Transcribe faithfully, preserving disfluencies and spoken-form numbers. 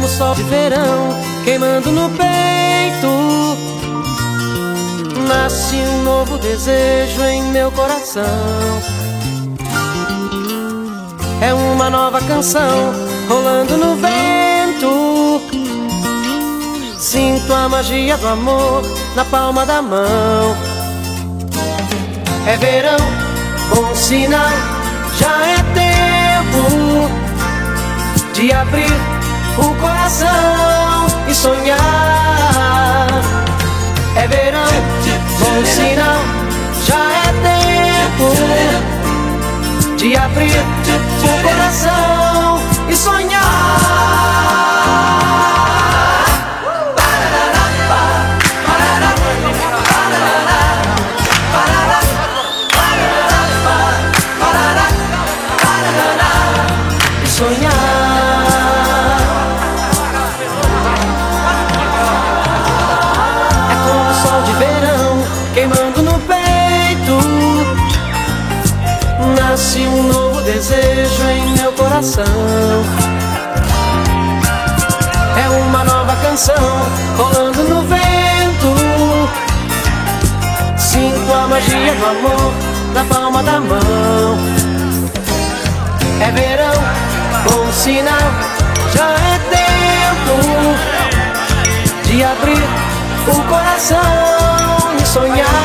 sol de verão queimando no peito, nasce um novo desejo em meu coração. É uma nova canção rolando no vento, sinto a magia do amor na palma da mão. É verão, bom sinal, já é tempo de abrir o coração e sonhar. É verão, bom sinal, já é tempo de abrir o coração e sonhar. Sonhar. É como o sol de verão queimando no peito, nasce um novo desejo em meu coração. É uma nova canção rolando no vento, sinto a magia do amor na palma da mão. É verão, bom sinal, já é tempo de abrir o coração e sonhar.